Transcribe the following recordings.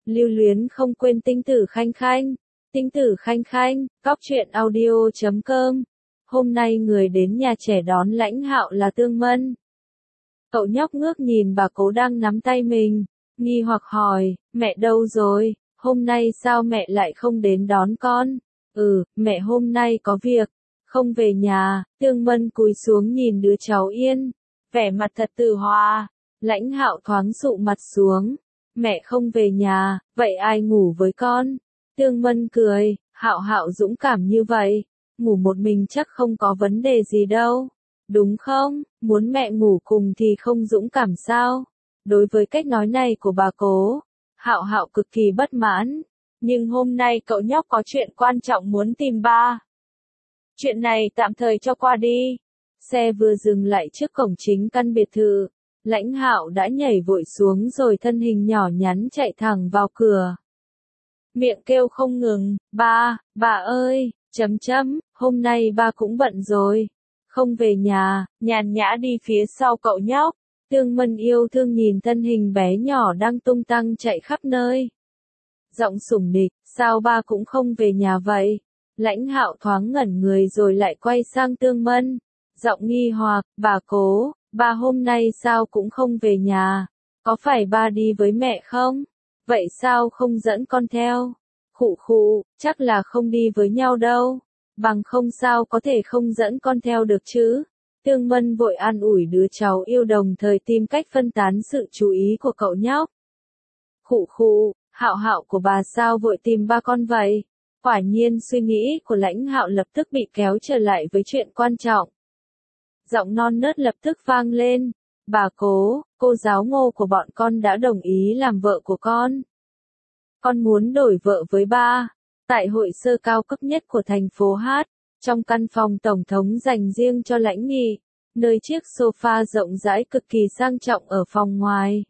Lưu luyến không quên Tinh Tử Khanh Khanh. Tinh Tử Khanh Khanh, cóc truyện audio.com. Hôm nay người đến nhà trẻ đón Lãnh Hạo là Tương Mân. Cậu nhóc ngước nhìn bà cố đang nắm tay mình, nghi hoặc hỏi, mẹ đâu rồi, hôm nay sao mẹ lại không đến đón con? Mẹ hôm nay có việc, không về nhà. Tương Mân cúi xuống nhìn đứa cháu Yên, vẻ mặt thật từ hòa. Lãnh Hạo thoáng sụ mặt xuống, mẹ không về nhà, vậy ai ngủ với con? Tương Mân cười, Hạo Hạo dũng cảm như vậy, ngủ một mình chắc không có vấn đề gì đâu, đúng không? Muốn mẹ ngủ cùng thì không dũng cảm sao? Đối với cách nói này của bà cố, Hạo Hạo cực kỳ bất mãn, nhưng hôm nay cậu nhóc có chuyện quan trọng muốn tìm ba. Chuyện này tạm thời cho qua đi. Xe vừa dừng lại trước cổng chính căn biệt thự, Lãnh Hạo đã nhảy vội xuống rồi thân hình nhỏ nhắn chạy thẳng vào cửa. Miệng kêu không ngừng, bà ơi, hôm nay ba cũng bận rồi, không về nhà. Nhàn nhã đi phía sau cậu nhóc, Tương Mân yêu thương nhìn thân hình bé nhỏ đang tung tăng chạy khắp nơi. Giọng sủng nịch, sao ba cũng không về nhà vậy? Lãnh Hạo thoáng ngẩn người rồi lại quay sang Tương Mân, giọng nghi hoặc, bà cố, ba hôm nay sao cũng không về nhà, có phải ba đi với mẹ không? Vậy sao không dẫn con theo? Khụ, chắc là không đi với nhau đâu, bằng không sao có thể không dẫn con theo được chứ? Tương Mân vội an ủi đứa cháu yêu đồng thời tìm cách phân tán sự chú ý của cậu nhóc. Khụ, Hạo Hạo của bà sao vội tìm ba con vậy? Quả nhiên suy nghĩ của Lãnh Hạo lập tức bị kéo trở lại với chuyện quan trọng. Giọng non nớt lập tức vang lên, bà cố, cô giáo Ngô của bọn con đã đồng ý làm vợ của con. Con muốn đổi vợ với ba. Tại hội sơ cao cấp nhất của thành phố Hát, trong căn phòng tổng thống dành riêng cho Lãnh Nghị, nơi chiếc sofa rộng rãi cực kỳ sang trọng ở phòng ngoài.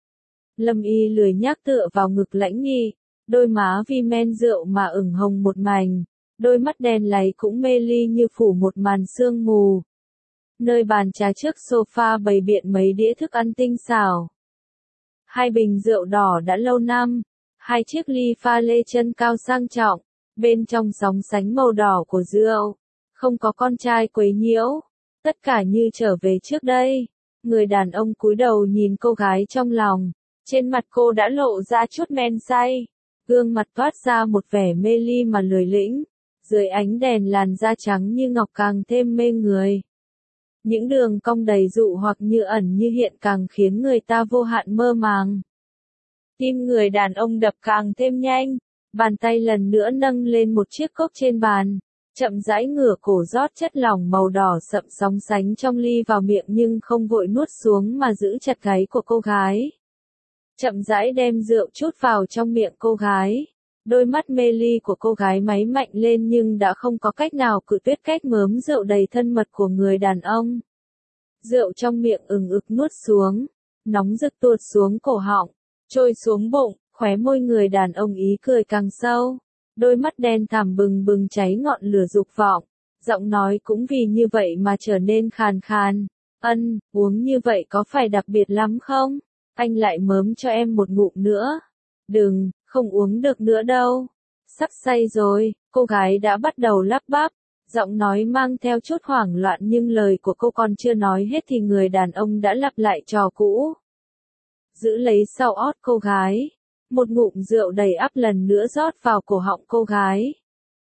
Lâm Y lười nhác tựa vào ngực Lãnh Nghị, đôi má vì men rượu mà ửng hồng một mảnh, đôi mắt đen láy cũng mê ly như phủ một màn sương mù. Nơi bàn trà trước sofa bày biện mấy đĩa thức ăn tinh xảo. Hai bình rượu đỏ đã lâu năm, hai chiếc ly pha lê chân cao sang trọng, bên trong sóng sánh màu đỏ của rượu, không có con trai quấy nhiễu, tất cả như trở về trước đây. Người đàn ông cúi đầu nhìn cô gái trong lòng, trên mặt cô đã lộ ra chút men say, gương mặt toát ra một vẻ mê ly mà lười lĩnh, dưới ánh đèn làn da trắng như ngọc càng thêm mê người. Những đường cong đầy dụ hoặc như ẩn như hiện càng khiến người ta vô hạn mơ màng. Tim người đàn ông đập càng thêm nhanh, bàn tay lần nữa nâng lên một chiếc cốc trên bàn, chậm rãi ngửa cổ rót chất lỏng màu đỏ sậm sóng sánh trong ly vào miệng nhưng không vội nuốt xuống mà giữ chặt gáy của cô gái. Chậm rãi đem rượu chút vào trong miệng cô gái. Đôi mắt mê ly của cô gái máy mạnh lên nhưng đã không có cách nào cự tuyệt cách mớm rượu đầy thân mật của người đàn ông. Rượu trong miệng ực nuốt xuống, nóng rực tuột xuống cổ họng, trôi xuống bụng, khóe môi người đàn ông ý cười càng sâu. Đôi mắt đen thẳm bừng bừng cháy ngọn lửa dục vọng, giọng nói cũng vì như vậy mà trở nên khàn khàn. Uống như vậy có phải đặc biệt lắm không? Anh lại mớm cho em một ngụm nữa. Đừng, không uống được nữa đâu. Sắp say rồi, cô gái đã bắt đầu lắp bắp, giọng nói mang theo chút hoảng loạn nhưng lời của cô còn chưa nói hết thì người đàn ông đã lặp lại trò cũ. Giữ lấy sau ót cô gái, một ngụm rượu đầy ắp lần nữa rót vào cổ họng cô gái.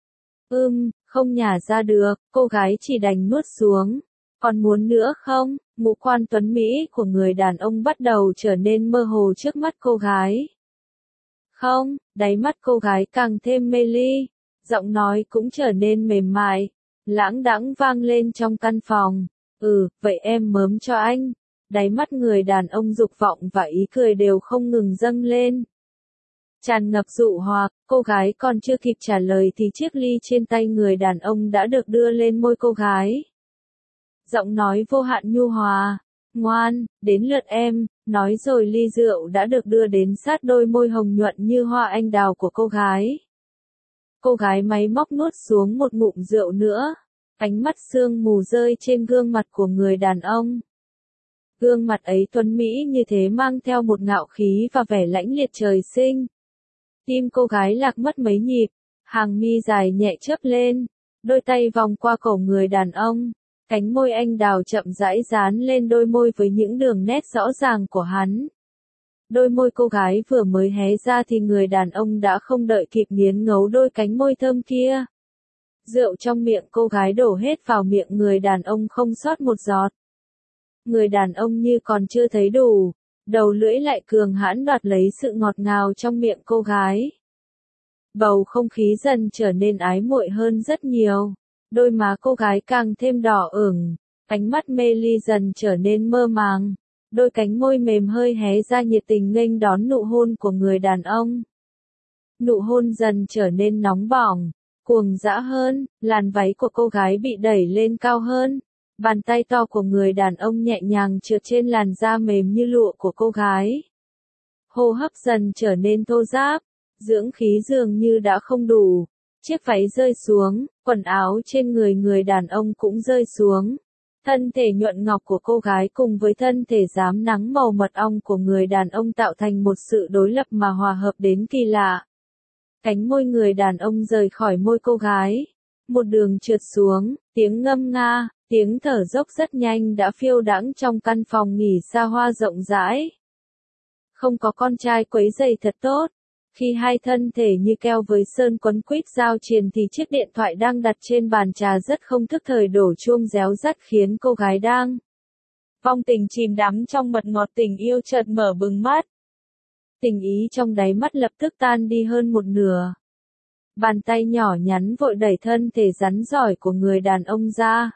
Không nhả ra được, cô gái chỉ đành nuốt xuống. Còn muốn nữa không? Ngũ quan tuấn Mỹ của người đàn ông bắt đầu trở nên mơ hồ trước mắt cô gái. Không, đáy mắt cô gái càng thêm mê ly, giọng nói cũng trở nên mềm mại, lãng đãng vang lên trong căn phòng. Vậy em mớm cho anh. Đáy mắt người đàn ông dục vọng và ý cười đều không ngừng dâng lên. Tràn ngập dụ hoặc, cô gái còn chưa kịp trả lời thì chiếc ly trên tay người đàn ông đã được đưa lên môi cô gái. Giọng nói vô hạn nhu hòa, ngoan, đến lượt em, nói rồi ly rượu đã được đưa đến sát đôi môi hồng nhuận như hoa anh đào của cô gái. Cô gái máy móc nuốt xuống một ngụm rượu nữa, ánh mắt sương mù rơi trên gương mặt của người đàn ông. Gương mặt ấy tuấn mỹ như thế mang theo một ngạo khí và vẻ lãnh liệt trời sinh. Tim cô gái lạc mất mấy nhịp, hàng mi dài nhẹ chớp lên, đôi tay vòng qua cổ người đàn ông, cánh môi anh đào chậm rãi dán lên đôi môi với những đường nét rõ ràng của hắn. Đôi môi cô gái vừa mới hé ra thì người đàn ông đã không đợi kịp nghiến ngấu đôi cánh môi thơm kia. Rượu trong miệng cô gái đổ hết vào miệng người đàn ông không sót một giọt. Người đàn ông như còn chưa thấy đủ, đầu lưỡi lại cường hãn đoạt lấy sự ngọt ngào trong miệng cô gái. Bầu không khí dần trở nên ái muội hơn rất nhiều, đôi má cô gái càng thêm đỏ ửng, ánh mắt mê ly dần trở nên mơ màng, đôi cánh môi mềm hơi hé ra nhiệt tình nghênh đón nụ hôn của người đàn ông. Nụ hôn dần trở nên nóng bỏng, cuồng dã hơn, làn váy của cô gái bị đẩy lên cao hơn. Bàn tay to của người đàn ông nhẹ nhàng trượt trên làn da mềm như lụa của cô gái. Hô hấp dần trở nên thô ráp, dưỡng khí dường như đã không đủ. Chiếc váy rơi xuống, quần áo trên người người đàn ông cũng rơi xuống. Thân thể nhuận ngọc của cô gái cùng với thân thể rám nắng màu mật ong của người đàn ông tạo thành một sự đối lập mà hòa hợp đến kỳ lạ. Cánh môi người đàn ông rời khỏi môi cô gái. Một đường trượt xuống, tiếng ngâm nga, tiếng thở dốc rất nhanh đã phiêu đãng trong căn phòng nghỉ xa hoa rộng rãi. Không có con trai quấy rầy thật tốt. Khi hai thân thể như keo với sơn quấn quýt giao triền thì chiếc điện thoại đang đặt trên bàn trà rất không thức thời đổ chuông réo rắt khiến cô gái đang vong tình chìm đắm trong mật ngọt tình yêu chợt mở bừng mắt. Tình ý trong đáy mắt lập tức tan đi hơn một nửa. Bàn tay nhỏ nhắn vội đẩy thân thể rắn giỏi của người đàn ông ra.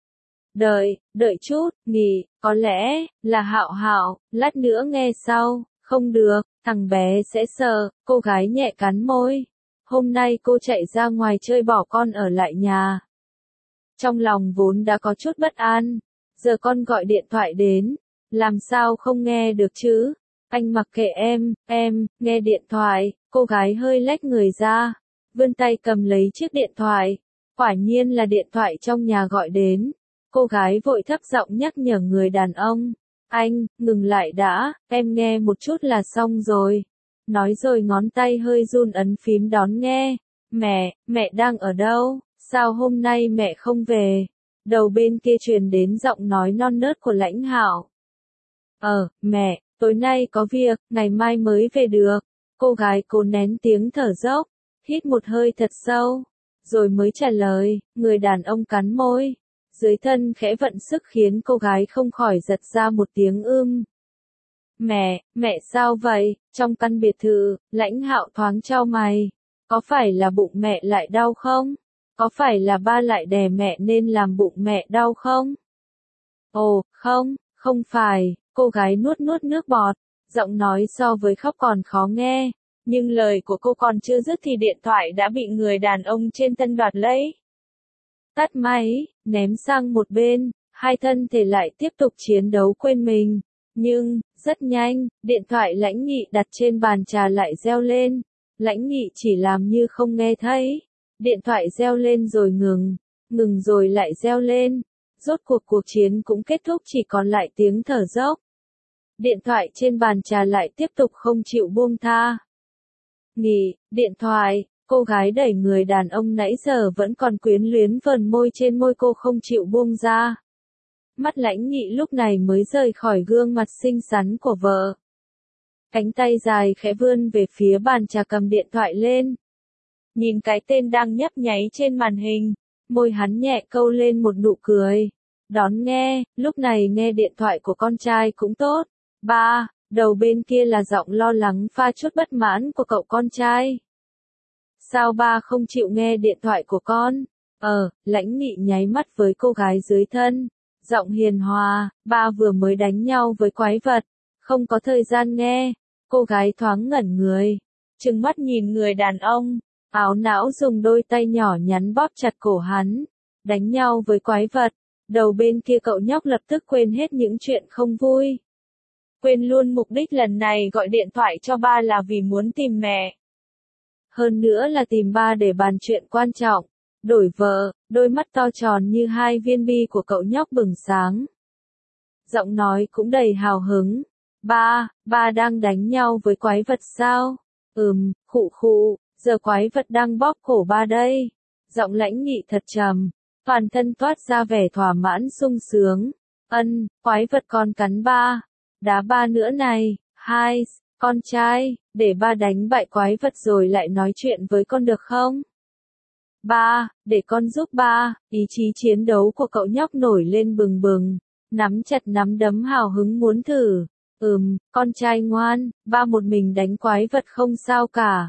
Đợi chút, nghỉ, có lẽ là Hạo Hạo, lát nữa nghe sau, không được, thằng bé sẽ sợ, cô gái nhẹ cắn môi. Hôm nay cô chạy ra ngoài chơi bỏ con ở lại nhà. Trong lòng vốn đã có chút bất an, giờ con gọi điện thoại đến, làm sao không nghe được chứ? Anh mặc kệ em, nghe điện thoại, cô gái hơi lách người ra, vươn tay cầm lấy chiếc điện thoại, quả nhiên là điện thoại trong nhà gọi đến. Cô gái vội thấp giọng nhắc nhở người đàn ông, anh, ngừng lại đã, em nghe một chút là xong rồi. Nói rồi ngón tay hơi run ấn phím đón nghe, mẹ đang ở đâu, sao hôm nay mẹ không về? Đầu bên kia truyền đến giọng nói non nớt của Lãnh Hạo. Mẹ, tối nay có việc, ngày mai mới về được. Cô gái cố nén tiếng thở dốc, hít một hơi thật sâu, rồi mới trả lời. Người đàn ông cắn môi, dưới thân khẽ vận sức khiến cô gái không khỏi giật ra một tiếng Mẹ sao vậy? Trong căn biệt thự, Lãnh Hạo thoáng chau mày. Có phải là bụng mẹ lại đau không? Có phải là ba lại đè mẹ nên làm bụng mẹ đau không? Ồ, không phải, cô gái nuốt nước bọt, giọng nói so với khóc còn khó nghe. Nhưng lời của cô còn chưa dứt thì điện thoại đã bị người đàn ông trên thân đoạt lấy. Tắt máy, ném sang một bên, hai thân thể lại tiếp tục chiến đấu quên mình. Nhưng, rất nhanh, điện thoại Lãnh Nghị đặt trên bàn trà lại reo lên. Lãnh Nghị chỉ làm như không nghe thấy. Điện thoại reo lên rồi ngừng rồi lại reo lên. Rốt cuộc chiến cũng kết thúc chỉ còn lại tiếng thở dốc. Điện thoại trên bàn trà lại tiếp tục không chịu buông tha. Nghỉ, điện thoại, cô gái đẩy người đàn ông nãy giờ vẫn còn quyến luyến vờn môi trên môi cô không chịu buông ra. Mắt Lãnh Nghị lúc này mới rời khỏi gương mặt xinh xắn của vợ. Cánh tay dài khẽ vươn về phía bàn trà cầm điện thoại lên. Nhìn cái tên đang nhấp nháy trên màn hình, môi hắn nhẹ câu lên một nụ cười. Đón nghe, lúc này nghe điện thoại của con trai cũng tốt. Ba, đầu bên kia là giọng lo lắng pha chút bất mãn của cậu con trai. Sao ba không chịu nghe điện thoại của con? Lãnh Nghị nháy mắt với cô gái dưới thân. Giọng hiền hòa, ba vừa mới đánh nhau với quái vật, không có thời gian nghe. Cô gái thoáng ngẩn người, trừng mắt nhìn người đàn ông, áo não dùng đôi tay nhỏ nhắn bóp chặt cổ hắn. Đánh nhau với quái vật, đầu bên kia cậu nhóc lập tức quên hết những chuyện không vui. Quên luôn mục đích lần này gọi điện thoại cho ba là vì muốn tìm mẹ. Hơn nữa là tìm ba để bàn chuyện quan trọng. Đổi vợ, đôi mắt to tròn như hai viên bi của cậu nhóc bừng sáng. Giọng nói cũng đầy hào hứng. Ba đang đánh nhau với quái vật sao? Khụ khụ, giờ quái vật đang bóp cổ ba đây. Giọng Lãnh Nghị thật trầm, toàn thân toát ra vẻ thỏa mãn sung sướng. Quái vật con cắn ba. Đá ba nữa này, hai, con trai, để ba đánh bại quái vật rồi lại nói chuyện với con được không? Ba, để con giúp ba. Ý chí chiến đấu của cậu nhóc nổi lên bừng bừng, nắm chặt nắm đấm hào hứng muốn thử. Con trai ngoan, ba một mình đánh quái vật không sao cả.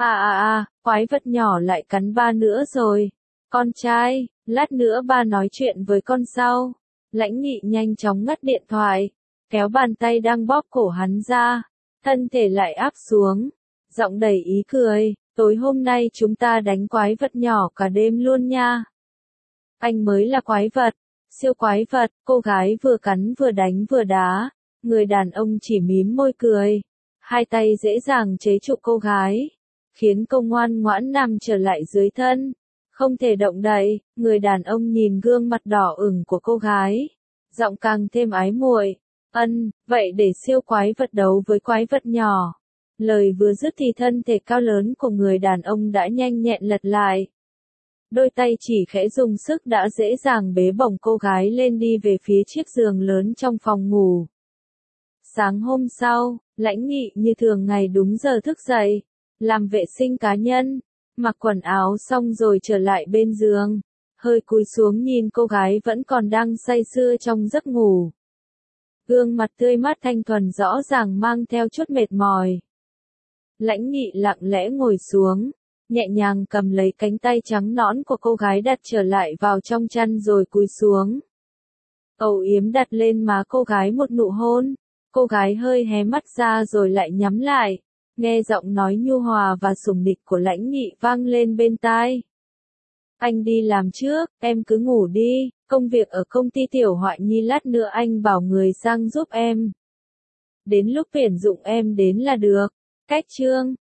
Quái vật nhỏ lại cắn ba nữa rồi. Con trai, lát nữa ba nói chuyện với con sau. Lãnh Nghị nhanh chóng ngắt điện thoại, kéo bàn tay đang bóp cổ hắn ra, thân thể lại áp xuống, giọng đầy ý cười, tối hôm nay chúng ta đánh quái vật nhỏ cả đêm luôn nha. Anh mới là quái vật, siêu quái vật, cô gái vừa cắn vừa đánh vừa đá, người đàn ông chỉ mím môi cười, hai tay dễ dàng chế trụ cô gái, khiến cô ngoan ngoãn nằm trở lại dưới thân. Không thể động đậy, người đàn ông nhìn gương mặt đỏ ửng của cô gái, giọng càng thêm ái muội. Vậy để siêu quái vật đấu với quái vật nhỏ. Lời vừa dứt thì thân thể cao lớn của người đàn ông đã nhanh nhẹn lật lại. Đôi tay chỉ khẽ dùng sức đã dễ dàng bế bổng cô gái lên đi về phía chiếc giường lớn trong phòng ngủ. Sáng hôm sau, Lãnh Nghị như thường ngày đúng giờ thức dậy, làm vệ sinh cá nhân, mặc quần áo xong rồi trở lại bên giường, hơi cúi xuống nhìn cô gái vẫn còn đang say sưa trong giấc ngủ. Gương mặt tươi mát thanh thuần rõ ràng mang theo chút mệt mỏi. Lãnh Nghị lặng lẽ ngồi xuống, nhẹ nhàng cầm lấy cánh tay trắng nõn của cô gái đặt trở lại vào trong chăn rồi cúi xuống. Âu yếm đặt lên má cô gái một nụ hôn, cô gái hơi hé mắt ra rồi lại nhắm lại, nghe giọng nói nhu hòa và sủng nịch của Lãnh Nghị vang lên bên tai. Anh đi làm trước, em cứ ngủ đi, công việc ở công ty Tiểu Hoại Nhi lát nữa anh bảo người sang giúp em. Đến lúc tuyển dụng em đến là được. Cách chương